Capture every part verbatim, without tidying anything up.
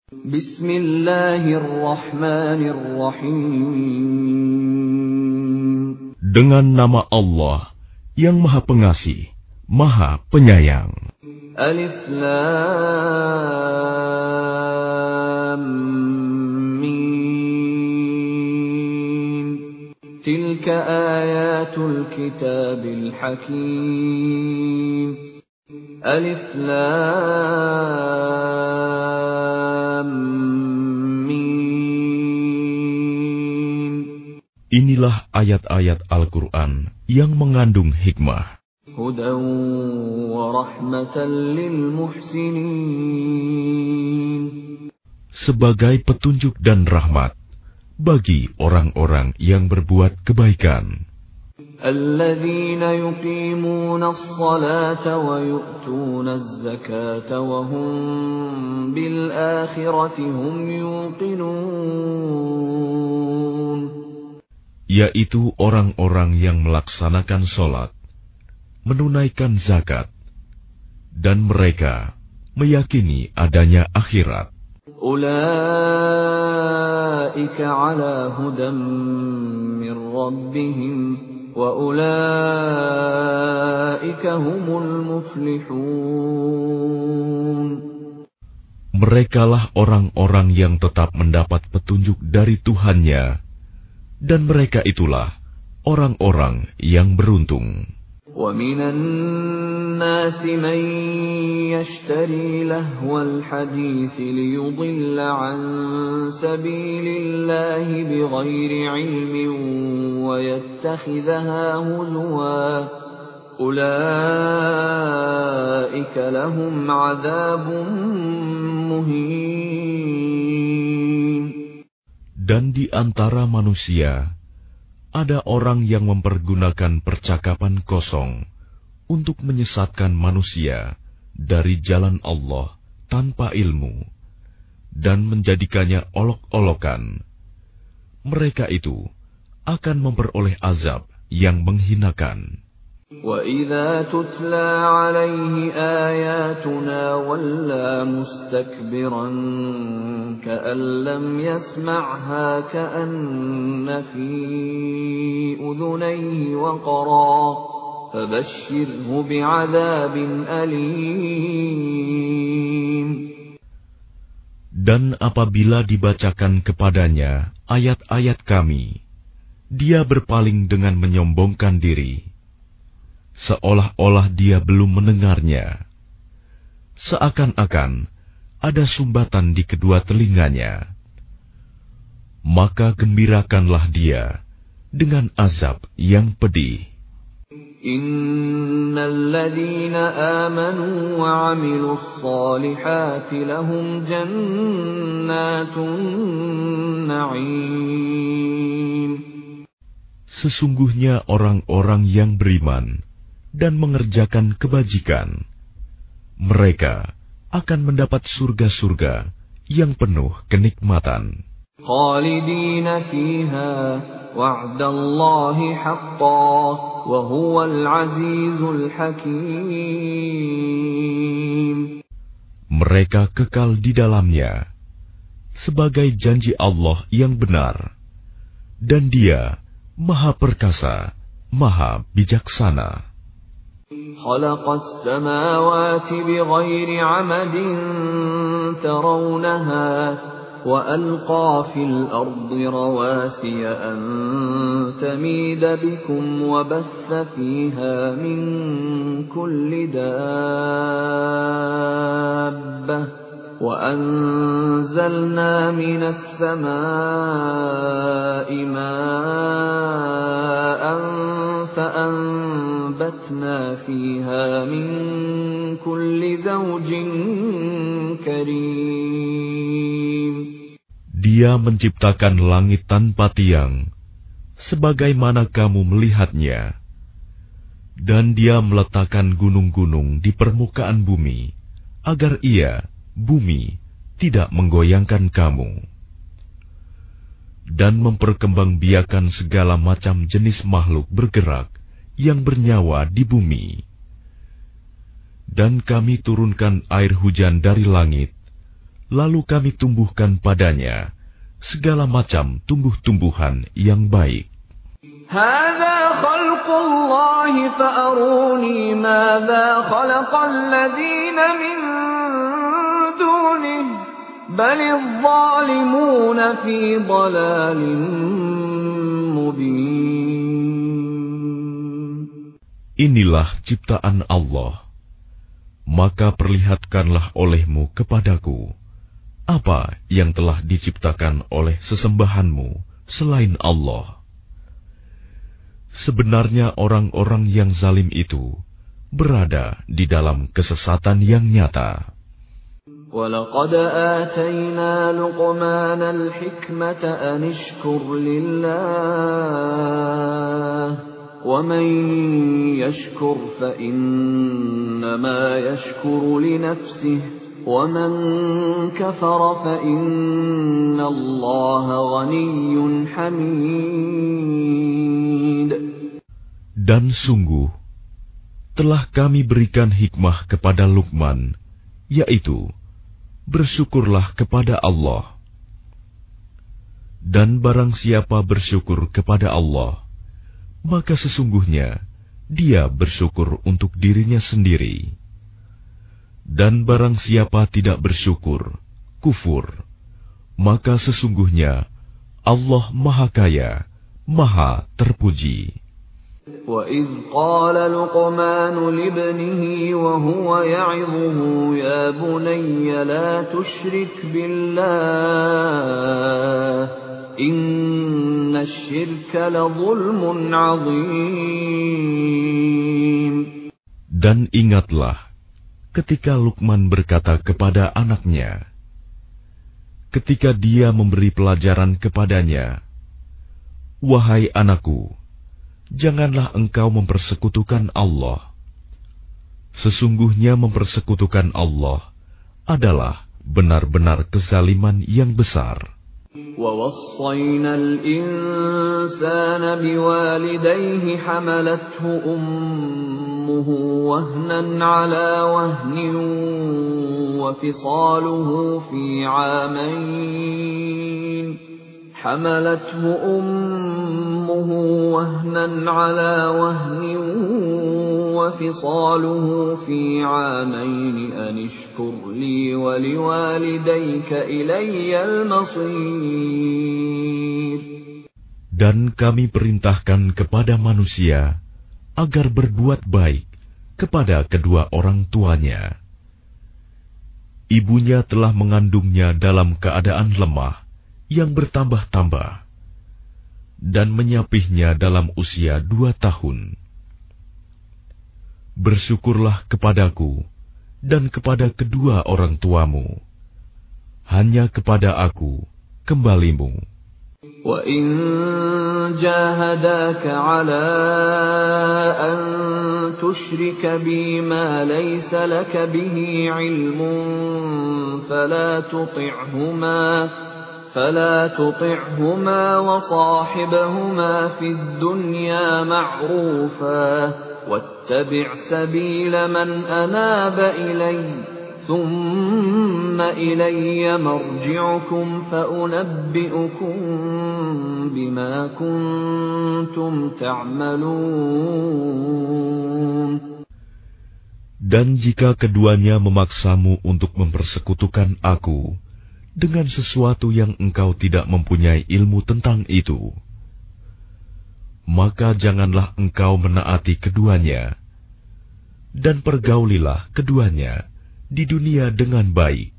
Bismillahirrahmanirrahim. Dengan nama Allah yang Maha Pengasih, Maha Penyayang. Alif Lam Mim. Tilka ayatul kitabil hakim. Alif Lam Mim. Inilah ayat-ayat Al-Quran yang mengandung hikmah. Hudan wa rahmatan lil muhsinin. Sebagai petunjuk dan rahmat bagi orang-orang yang berbuat kebaikan. Alladzina yuqimuna as-salata wa yu'tuna az-zakata wa hum bil akhirati hum yuqinun. Yaitu orang-orang yang melaksanakan sholat, menunaikan zakat, dan mereka meyakini adanya akhirat. Ulaika ala hudan min rabbihim wa ulaika humul muflihun. Merekalah orang-orang yang tetap mendapat petunjuk dari Tuhannya, dan mereka itulah orang-orang yang beruntung. وَمِنَ النَّاسِ مَن يَشْتَرِي لَهْوَ الْحَدِيثِ لِيُضِلَّ عَن سَبِيلِ اللَّهِ بِغَيْرِ عِلْمٍ وَيَتَّخِذَهَا هُزُوًا أُولَئِكَ لَهُمْ عَذَابٌ مُهِينٌ. Dan di antara manusia ada orang yang mempergunakan percakapan kosong untuk menyesatkan manusia dari jalan Allah tanpa ilmu dan menjadikannya olok-olokan. Mereka itu akan memperoleh azab yang menghinakan. وَإِذَا تُتْلَى عَلَيْهِ آيَاتُنَا وَلَّى مُسْتَكْبِرًا كَأَن لَّمْ يَسْمَعْهَا كَأَنَّ فِي أُذُنَيْهِ وَقْرًا فَبَشِّرْهُ بِعَذَابٍ أَلِيمٍ. Dan apabila dibacakan kepadanya ayat-ayat kami, dia berpaling dengan menyombongkan diri, seolah-olah dia belum mendengarnya. Seakan-akan ada sumbatan di kedua telinganya. Maka gembirakanlah dia dengan azab yang pedih. Innal ladzina amanu wa 'amilus shalihati lahum jannatun na'im. Sesungguhnya orang-orang yang beriman dan mengerjakan kebajikan, mereka akan mendapat surga-surga yang penuh kenikmatan. Khalidina fiha wa'dallahi haqqan wa huwal azizul hakim. Mereka kekal di dalamnya sebagai janji Allah yang benar, dan Dia Maha Perkasa, Maha Bijaksana. خلق السماوات بغير عمد ترونها وألقى في الأرض رواسي أن تميد بكم وبث فيها من كل دابة وأنزلنا من السماء ماء فأنبتنا فيها من كل زوج كريم. Dia menciptakan langit tanpa tiang, sebagaimana kamu melihatnya, dan Dia meletakkan gunung-gunung di permukaan bumi, agar Ia, bumi, tidak menggoyangkan kamu, dan memperkembangbiakan segala macam jenis makhluk bergerak yang bernyawa di bumi. Dan kami turunkan air hujan dari langit, lalu kami tumbuhkan padanya segala macam tumbuh-tumbuhan yang baik. هذا خلق الله فأروني ماذا خلق الذين من دونه بل الظالمون في ضلال مبين. Inilah ciptaan Allah, maka perlihatkanlah olehmu kepadaku apa yang telah diciptakan oleh sesembahanmu selain Allah. Sebenarnya orang-orang yang zalim itu berada di dalam kesesatan yang nyata. وَلَقَدْ آتَيْنَا لُقْمَانَ الْحِكْمَةَ أَنِ اشْكُرْ لِلَّهِ وَمَنْ يَشْكُرْ فَإِنَّمَا يَشْكُرُ لِنَفْسِهِ وَمَنْ كَفَرَ فَإِنَّ اللَّهَ غَنِيٌّ حَمِيدٌ. Dan sungguh, telah kami berikan hikmah kepada Luqman, yaitu, bersyukurlah kepada Allah. Dan barang siapa bersyukur kepada Allah, maka sesungguhnya dia bersyukur untuk dirinya sendiri. Dan barang siapa tidak bersyukur, kufur, maka sesungguhnya Allah Maha Kaya, Maha Terpuji. وَإِذْ قَالَ لُقْمَانُ لِابْنِهِ وَهُوَ يَعِظُهُ يَا بُنَيَّ لَا تُشْرِكْ بِاللَّهِ إِنَّ الشِّرْكَ لَظُلْمٌ عَظِيمٌ. Dan ingatlah ketika Luqman berkata kepada anaknya, ketika dia memberi pelajaran kepadanya, "Wahai anakku, janganlah engkau mempersekutukan Allah. Sesungguhnya mempersekutukan Allah adalah benar-benar kezaliman yang besar." وَوَصَّيْنَا الْإِنسَانَ بِوَالِدَيْهِ حَمَلَتْهُ أُمُّهُ وَهْنًا عَلَى وَهْنٍ وَفِصَالُهُ فِي عَامَيْنِ حملته أمه وهنا على وهن وفصاله في عامين أن اشكر لي ولوالديك إلي المصير. Dan kami perintahkan kepada manusia agar berbuat baik kepada kedua orang tuanya. Ibunya telah mengandungnya dalam keadaan lemah yang bertambah-tambah, dan menyapihnya dalam usia dua tahun. Bersyukurlah kepadaku dan kepada kedua orang tuamu. Hanya kepada aku kembalimu. وَإِنْ جَاهَدَاكَ عَلَىٰ أَنْ تُشْرِكَ بِي مَا لَيْسَ لَكَ بِهِ عِلْمٌ فَلَا تُطِعْهُمَا فلا تطعهما وصاحبهما في الدنيا معروفا واتبع سبيل من أناب إلي ثم إلي مرجعكم فأنبئكم بما كنتم تعملون. Dan jika keduanya memaksamu untuk mempersekutukan aku dengan sesuatu yang engkau tidak mempunyai ilmu tentang itu, maka janganlah engkau menaati keduanya, dan pergaulilah keduanya di dunia dengan baik.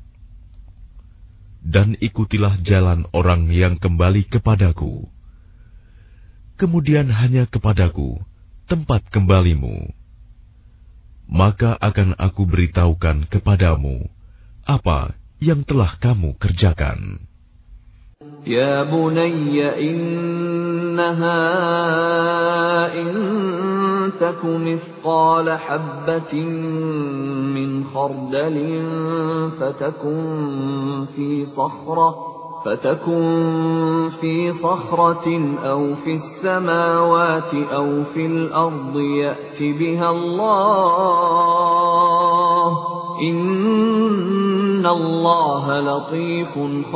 Dan ikutilah jalan orang yang kembali kepadaku, kemudian hanya kepadaku tempat kembalimu. Maka akan aku beritahukan kepadamu apa yang telah kamu kerjakan. Ya bunayya innaha in taku mithqala habbatin min khardalin fatakun fi sakhrah فتكن في صخرة أو في السماوات أو في الأرض يأت بها الله إن Innallaha latifun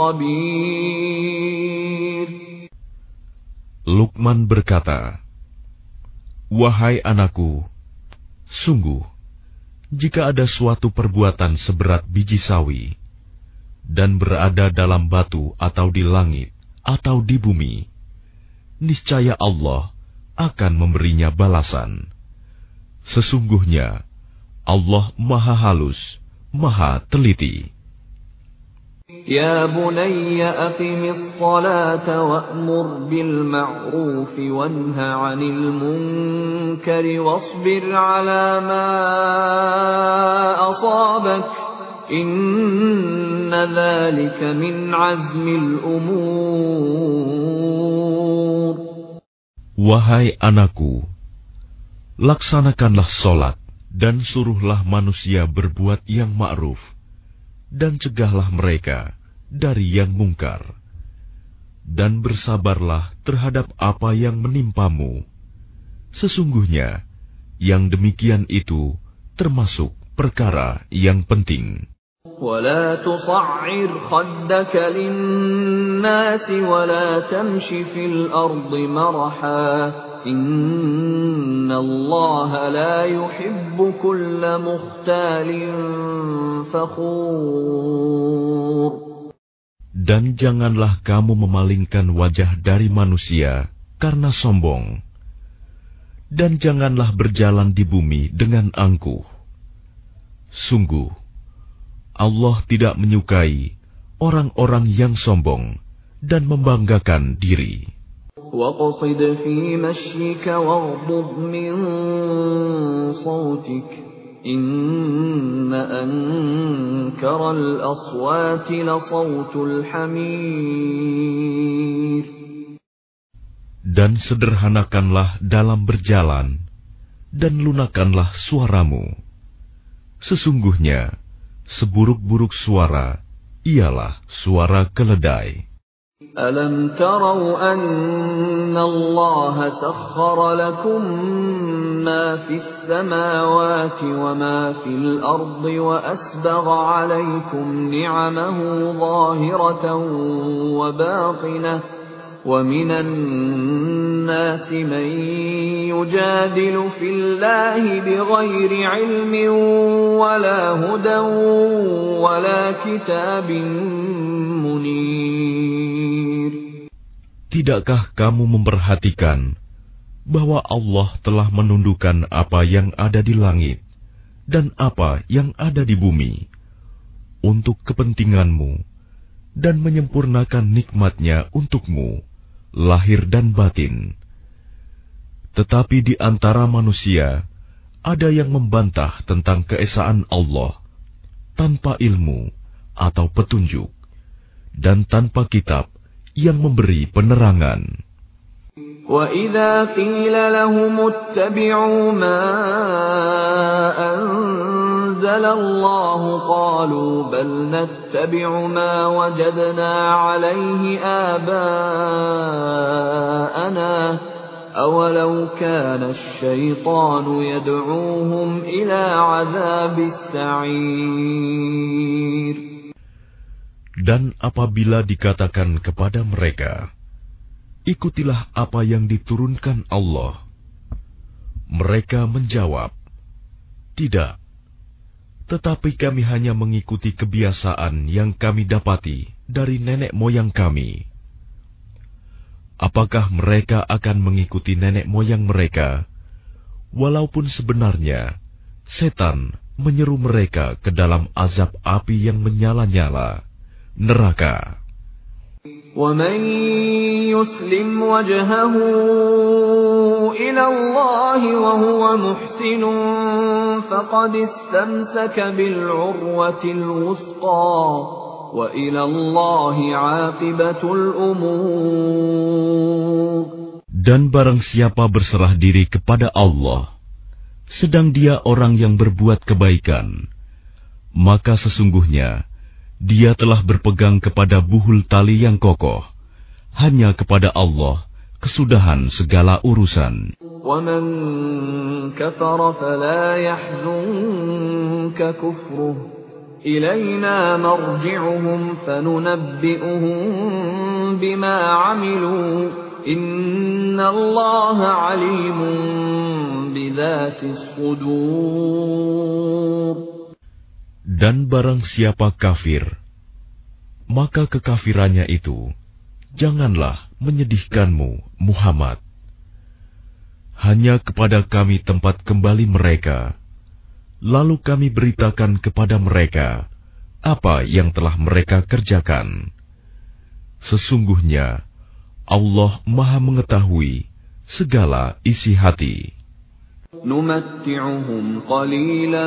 khabir. Luqman berkata, "Wahai anakku, sungguh, jika ada suatu perbuatan seberat biji sawi, dan berada dalam batu atau di langit atau di bumi, niscaya Allah akan memberinya balasan. Sesungguhnya Allah Maha Halus, Maha Teliti." Ya bunayya aqimis salata wa'mur bil ma'ruf wanha 'anil munkari wasbir 'ala ma asabak. Inna dzalika min 'azmil umur. Wahai anakku, laksanakanlah sholat dan suruhlah manusia berbuat yang ma'ruf, dan cegahlah mereka dari yang mungkar, dan bersabarlah terhadap apa yang menimpamu. Sesungguhnya yang demikian itu termasuk perkara yang penting. ولا تصعر خدك للناس ولا تمش في الأرض مرحا إن الله لا يحب كل مختال فخور. Dan janganlah kamu memalingkan wajah dari manusia karena sombong, dan janganlah berjalan di bumi dengan angkuh. Sungguh Allah tidak menyukai orang-orang yang sombong dan membanggakan diri. وَقَصِدْ فِي مَشْيِكَ وَاغْضُضْ مِنْ صَوْتِكَ إِنَّ أَنْكَرَ الْأَصْوَاتِ لَصَوْتُ الْحَمِيرِ. Dan sederhanakanlah dalam berjalan, dan lunakanlah suaramu. Sesungguhnya seburuk-buruk suara ialah suara keledai. Alam tarau anna Allah sakhkhara lakum ma fis samawati wa ma fil ardi wa asbagha alaykum ni'amahu zahiratan wa batinah wa minan nasi man yujadilu fillahi bighairi ilmin wala hudan wala kitabin munir. Tidakkah kamu memperhatikan bahwa Allah telah menundukkan apa yang ada di langit dan apa yang ada di bumi untuk kepentinganmu dan menyempurnakan nikmat-Nya untukmu, lahir dan batin. Tetapi di antara manusia ada yang membantah tentang keesaan Allah tanpa ilmu atau petunjuk dan tanpa kitab yang memberi penerangan. وَإِذَا قِيلَ لَهُمُ اتَّبِعُوا مَا أَنزَلَ اللَّهُ قَالُوا بَلْ نَتَّبِعُ مَا وَجَدْنَا عَلَيْهِ آبَاءَنَا أَوَلَوْ كَانَ الشَّيْطَانُ يَدْعُوهُمْ إِلَى عَذَابِ السَّعِيرِ. Dan apabila dikatakan kepada mereka, ikutilah apa yang diturunkan Allah, mereka menjawab, tidak, tetapi kami hanya mengikuti kebiasaan yang kami dapati dari nenek moyang kami. Apakah mereka akan mengikuti nenek moyang mereka, walaupun sebenarnya setan menyeru mereka ke dalam azab api yang menyala-nyala, neraka. وَمَنْ يُسْلِمْ وَجْهَهُ إِلَى اللَّهِ وَهُوَ مُحْسِنٌ فَقَدِ اسْتَمْسَكَ بِالْعُرْوَةِ الْوُثْقَى وَإِلَى اللَّهِ عَاقِبَةُ الْأُمُورِ. Dan barang siapa berserah diri kepada Allah, sedang dia orang yang berbuat kebaikan, maka sesungguhnya dia telah berpegang kepada buhul tali yang kokoh. Hanya kepada Allah kesudahan segala urusan. وَمَنْ كَفَرَ فَلَا يَحْزُنْكَ كُفْرُهُ إِلَيْنَا مَرْجِعُهُمْ فَنُنَبِّئُهُم بِمَا عَمِلُوا إِنَّ اللَّهَ عَلِيمٌ بِذَاتِ الصُّدُورِ. Dan barang siapa kafir, maka kekafirannya itu janganlah menyedihkanmu, Muhammad. Hanya kepada kami tempat kembali mereka, lalu kami beritakan kepada mereka apa yang telah mereka kerjakan. Sesungguhnya Allah Maha mengetahui segala isi hati. نُمَتِّعُهُمْ قَلِيلًا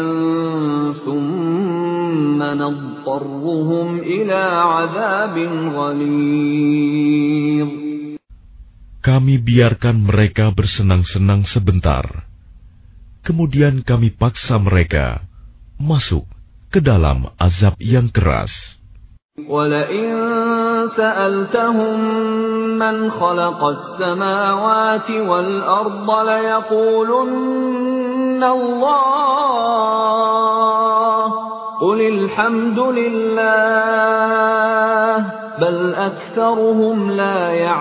ثُمَّ نَضْطَرُّهُمْ إِلَى عَذَابٍ غَلِيظٍ. Kami biarkan mereka bersenang-senang sebentar, kemudian kami paksa mereka masuk ke dalam azab yang keras. وَلَئِن سَأَلْتَهُم مَّنْ خَلَقَ السَّمَاوَاتِ وَالْأَرْضَ لَيَقُولُنَّ اللَّهُ قُلِ الْحَمْدُ لِلَّهِ بَلْ أَكْثَرُهُمْ لَا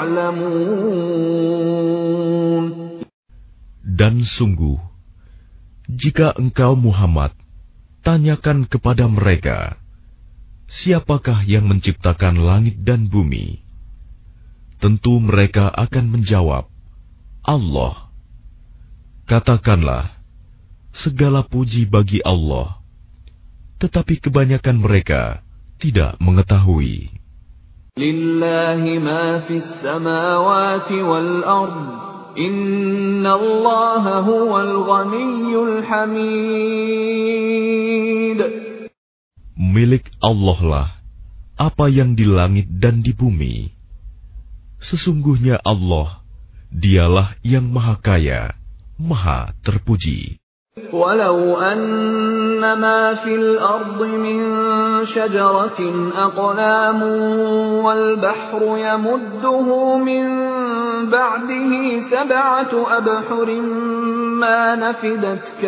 يَعْلَمُونَ. Dan sungguh, jika engkau Muhammad tanyakan kepada mereka, siapakah yang menciptakan langit dan bumi? Tentu mereka akan menjawab, Allah. Katakanlah, segala puji bagi Allah, tetapi kebanyakan mereka tidak mengetahui. Lillahi ma fis samawati wal ard, innallaha huwal ghaniyyul hamid. Milik Allah lah apa yang di langit dan di bumi. Sesungguhnya Allah, dialah yang maha kaya, maha terpuji. Walau anna ma fil ardi min syajaratin aqlamun wal bahru yamudduhu min ba'dihi sab'atu abhurin ma nafidat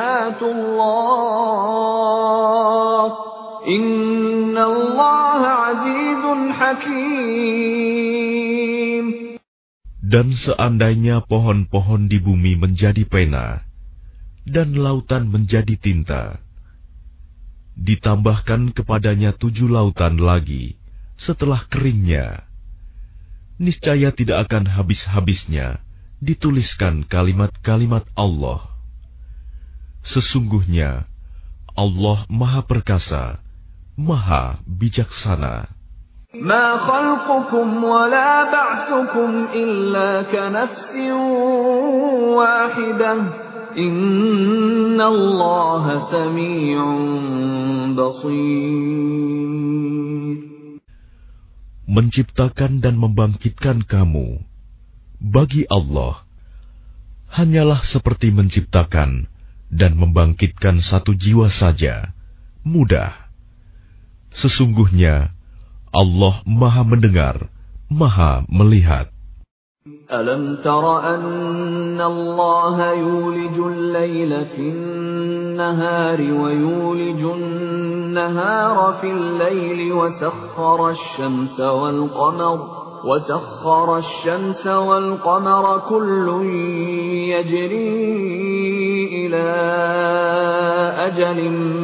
kalimatullah. Inna Allah azizun hakim. Dan seandainya pohon-pohon di bumi menjadi pena, dan lautan menjadi tinta, ditambahkan kepadanya tujuh lautan lagi setelah keringnya, niscaya tidak akan habis-habisnya dituliskan kalimat-kalimat Allah. Sesungguhnya Allah Maha Perkasa, Maha Bijaksana. Ma khalqukum wa la ba'thukum illa ka nafsin wahidah. Inna Allah sami'un basir. Menciptakan dan membangkitkan kamu bagi Allah hanyalah seperti menciptakan dan membangkitkan satu jiwa saja, mudah. Sesungguhnya Allah Maha mendengar, Maha melihat. Alam tara anna Allah yulijul layla fin nahari wa yulijun nahara fil layli wa sakhkhara asy-syamsa wal qamara وسخر الشمس والقمر كل يجري إلى أجل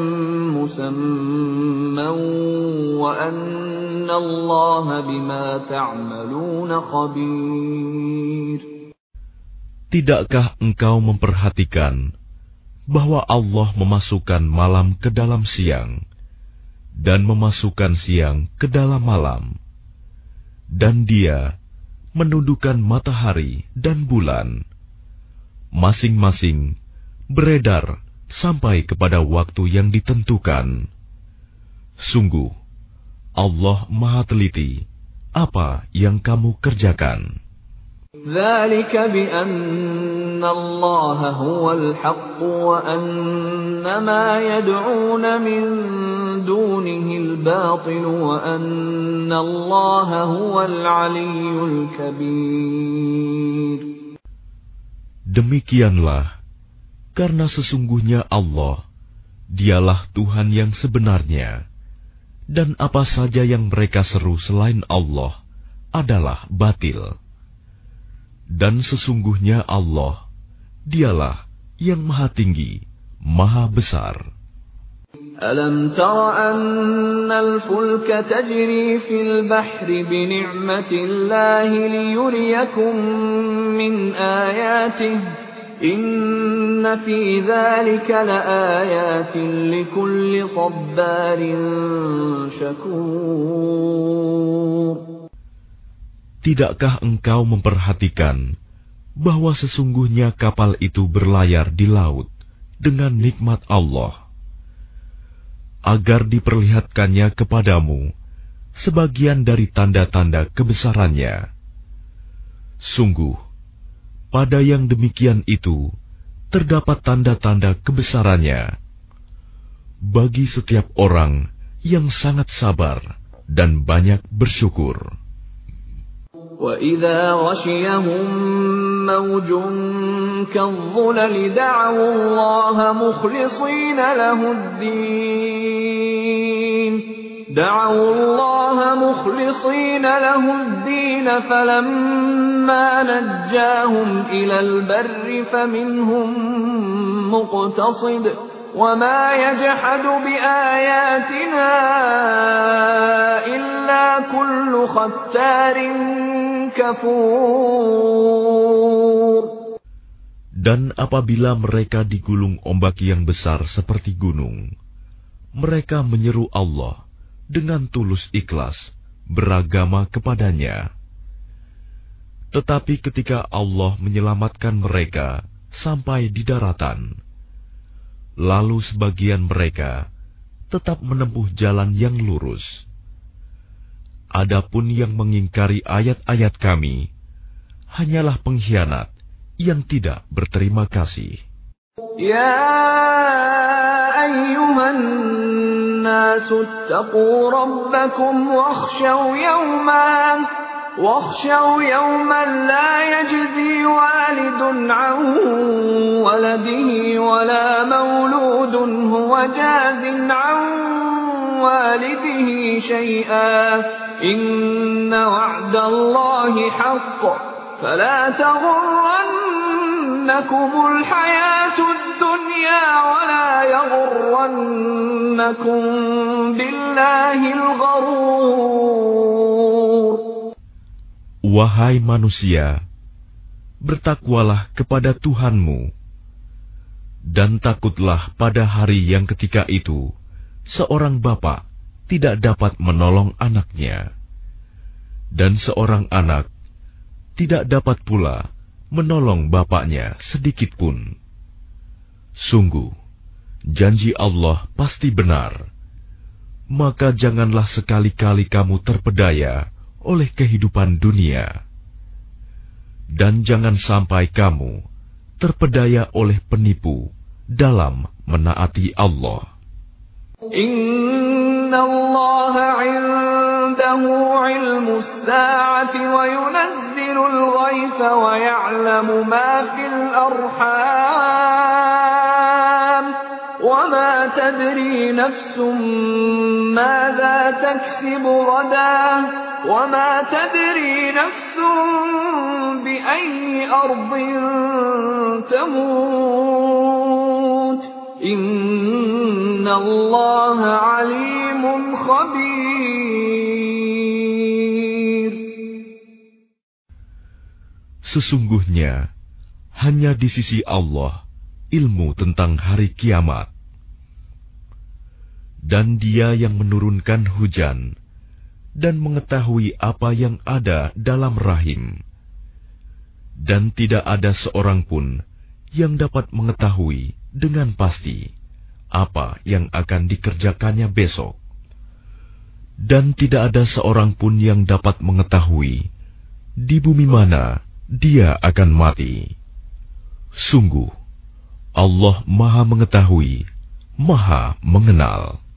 مسمى وأن الله بما تعملون خبير. Tidakkah engkau memperhatikan bahwa Allah memasukkan malam ke dalam siang dan memasukkan siang ke dalam malam, dan Dia menundukkan matahari dan bulan, masing-masing beredar sampai kepada waktu yang ditentukan. Sungguh, Allah Maha teliti apa yang kamu kerjakan. ذلك بأن الله هو الحق وأن ما يدعون من دونه الباطل وأن الله هو العلي الكبير. Demikianlah, karena sesungguhnya Allah, Dialah Tuhan yang sebenarnya, dan apa saja yang mereka seru selain Allah adalah batil. Dan sesungguhnya Allah, Dialah yang Maha Tinggi, Maha Besar. Alam tara anna al-fulka tajri fil bahri bi ni'matillahi liyuriyakum min ayatihi inna fi dzalika laayatin likulli sabbarin syakur. Tidakkah engkau memperhatikan bahwa sesungguhnya kapal itu berlayar di laut dengan nikmat Allah, agar diperlihatkannya kepadamu sebagian dari tanda-tanda kebesarannya? Sungguh, pada yang demikian itu terdapat tanda-tanda kebesarannya bagi setiap orang yang sangat sabar dan banyak bersyukur. وَإِذَا غَشِيَهُم مَّوْجٌ كَالظُّلَلِ دَعَوُا اللَّهَ مُخْلِصِينَ لَهُ الدِّينَ دَعَوُا اللَّهَ مُخْلِصِينَ لَهُ الدِّينَ فَلَمَّا نَجَّاهُمْ إِلَى الْبَرِّ فَمِنْهُم مُّقْتَصِدٌ وَمَا يَجْحَدُ بِآيَاتِنَا إِلَّا كُلُّ خَتَّارٍ كَفُورٍ. Dan apabila mereka digulung ombak yang besar seperti gunung, mereka menyeru Allah dengan tulus ikhlas beragama kepadanya. Tetapi ketika Allah menyelamatkan mereka sampai di daratan, lalu sebagian mereka tetap menempuh jalan yang lurus. Adapun yang mengingkari ayat-ayat Kami hanyalah pengkhianat yang tidak berterima kasih. Ya ayyuhan nasu ittaqu rabbakum wakhshaw yawman واخشوا يوما لا يجزي والد عن ولده ولا مولود هو جاز عن والده شيئا إن وعد الله حق فلا تغرنكم الحياة الدنيا ولا يغرنكم بالله الغرور. Wahai manusia, bertakwalah kepada Tuhanmu, dan takutlah pada hari yang ketika itu seorang bapa tidak dapat menolong anaknya, dan seorang anak tidak dapat pula menolong bapaknya sedikitpun. Sungguh, janji Allah pasti benar, maka janganlah sekali-kali kamu terpedaya oleh kehidupan dunia, dan jangan sampai kamu terpedaya oleh penipu dalam menaati Allah. Inna Allah 'indahu 'ilmus sa'ati wa yunazzilul ghaitha wa ya'lamu ma fil arham wa ma tadri nafsun madza taksibu ghadan وَمَا تَدْرِي نَفْسٌ بِأَيِّ أَرْضٍ تَمُوتُ إِنَّ اللَّهَ عَلِيمٌ خَبِيرٌ. Sesungguhnya hanya di sisi Allah ilmu tentang hari kiamat, dan Dia yang menurunkan hujan dan mengetahui apa yang ada dalam rahim, dan tidak ada seorang pun yang dapat mengetahui dengan pasti apa yang akan dikerjakannya besok, dan tidak ada seorang pun yang dapat mengetahui di bumi mana dia akan mati. Sungguh, Allah Maha Mengetahui, Maha Mengenal.